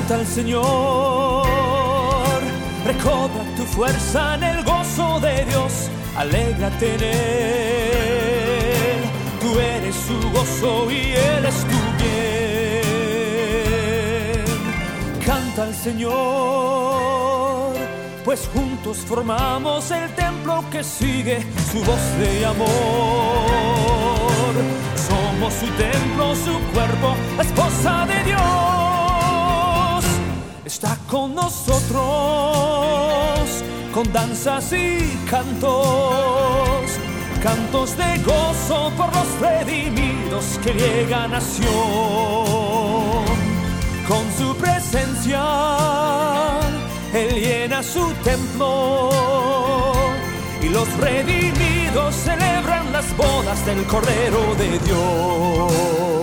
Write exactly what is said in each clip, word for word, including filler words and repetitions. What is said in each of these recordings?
Canta al Señor, recobra tu fuerza en el gozo de Dios, alégrate en Él, tú eres su gozo y Él es tu bien. Canta al Señor, pues juntos formamos el templo que sigue su voz de amor. Somos su templo, su cuerpo, la esposa de Dios. Está con nosotros, con danzas y cantos, cantos de gozo por los redimidos que llegan a Sión. Con su presencia, Él llena su templo y los redimidos celebran las bodas del Cordero de Dios.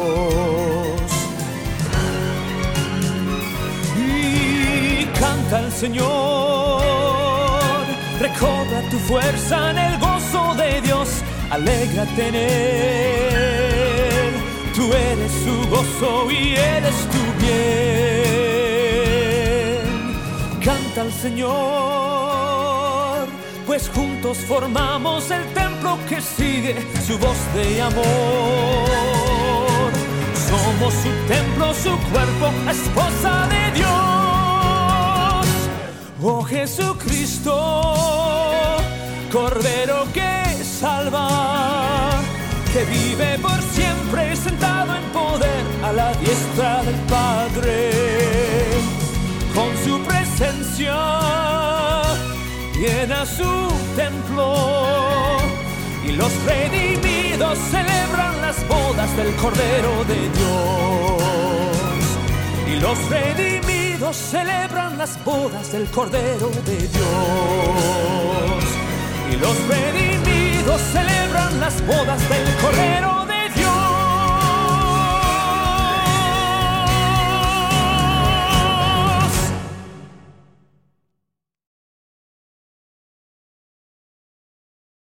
Canta al Señor, recobra tu fuerza en el gozo de Dios, alégrate en Él, tú eres su gozo y Él es tu bien. Canta al Señor, pues juntos formamos el templo que sigue su voz de amor. Somos su templo, su cuerpo, la esposa de Dios. Oh Jesucristo, Cordero que salva, que vive por siempre sentado en poder a la diestra del Padre. Con su presencia llena su templo y los redimidos celebran las bodas del Cordero de Dios. Y los redimidos celebran las bodas del Cordero de Dios. Y los redimidos celebran las bodas del